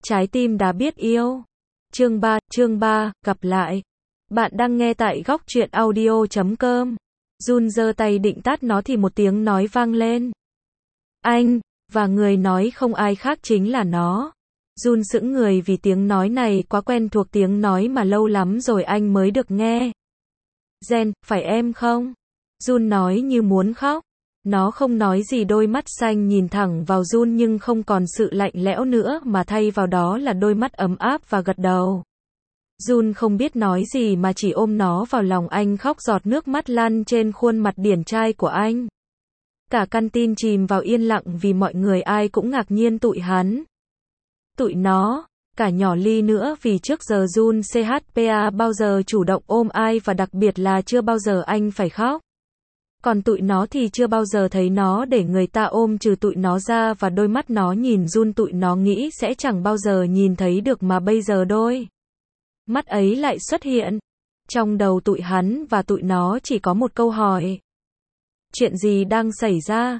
Trái tim đã biết yêu. Chương 3, gặp lại. Bạn đang nghe tại góc truyện audio.com. Jun giơ tay định tát nó thì một tiếng nói vang lên. Anh, và người nói không ai khác chính là nó. Jun sững người vì tiếng nói này quá quen thuộc, tiếng nói mà lâu lắm rồi anh mới được nghe. Jen, phải em không? Jun nói như muốn khóc. Nó không nói gì, đôi mắt xanh nhìn thẳng vào Jun nhưng không còn sự lạnh lẽo nữa mà thay vào đó là đôi mắt ấm áp và gật đầu. Jun không biết nói gì mà chỉ ôm nó vào lòng anh, khóc giọt nước mắt lăn trên khuôn mặt điển trai của anh. Cả căn tin chìm vào yên lặng vì mọi người ai cũng ngạc nhiên tụi hắn. Tụi nó, cả nhỏ Ly nữa, vì trước giờ Jun CHPA bao giờ chủ động ôm ai và đặc biệt là chưa bao giờ anh phải khóc. Còn tụi nó thì chưa bao giờ thấy nó để người ta ôm trừ tụi nó ra, và đôi mắt nó nhìn Jun tụi nó nghĩ sẽ chẳng bao giờ nhìn thấy được, mà bây giờ đôi mắt ấy lại xuất hiện. Trong đầu tụi hắn và tụi nó chỉ có một câu hỏi. Chuyện gì đang xảy ra?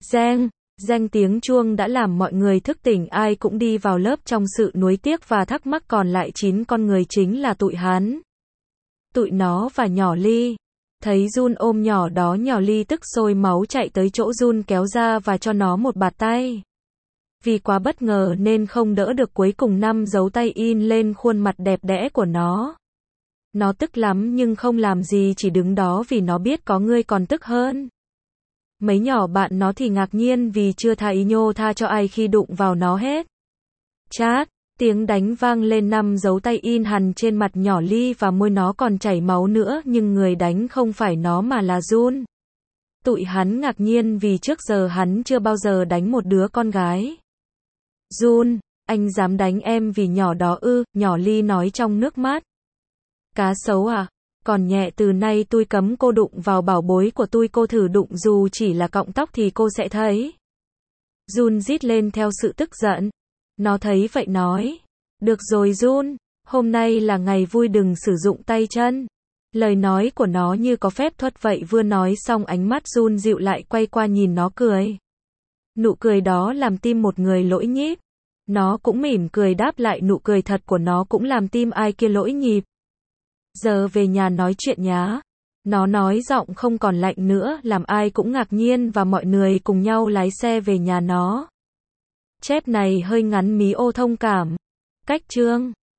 Reng, tiếng chuông đã làm mọi người thức tỉnh, ai cũng đi vào lớp trong sự nuối tiếc và thắc mắc, còn lại 9 con người chính là tụi hắn. Tụi nó và nhỏ Ly. Thấy Jun ôm nhỏ đó, nhỏ Ly tức sôi máu chạy tới chỗ Jun kéo ra và cho nó một bạt tay. Vì quá bất ngờ nên không đỡ được, cuối cùng 5 dấu tay in lên khuôn mặt đẹp đẽ của nó. Nó tức lắm nhưng không làm gì, chỉ đứng đó vì nó biết có người còn tức hơn. Mấy nhỏ bạn nó thì ngạc nhiên vì chưa thấy nhô tha cho ai khi đụng vào nó hết. Chát, tiếng đánh vang lên, 5 dấu tay in hằn trên mặt nhỏ Ly và môi nó còn chảy máu nữa, nhưng người đánh không phải nó mà là Jun. Tụi hắn ngạc nhiên vì trước giờ hắn chưa bao giờ đánh một đứa con gái. Jun, anh dám đánh em vì nhỏ đó ư? Nhỏ Ly nói trong nước mắt. Cá sấu à? Còn nhẹ, từ nay tôi cấm cô đụng vào bảo bối của tôi, cô thử đụng dù chỉ là cọng tóc thì cô sẽ thấy. Jun rít lên theo sự tức giận. Nó thấy vậy nói. Được rồi Jun, hôm nay là ngày vui, đừng sử dụng tay chân. Lời nói của nó như có phép thuật vậy, vừa nói xong ánh mắt Jun dịu lại, quay qua nhìn nó cười. Nụ cười đó làm tim một người lỗi nhịp. Nó cũng mỉm cười đáp lại, nụ cười thật của nó cũng làm tim ai kia lỗi nhịp. Giờ về nhà nói chuyện nhá. Nó nói giọng không còn lạnh nữa, làm ai cũng ngạc nhiên và mọi người cùng nhau lái xe về nhà nó. Chép này hơi ngắn, mí ô thông cảm. Cách chương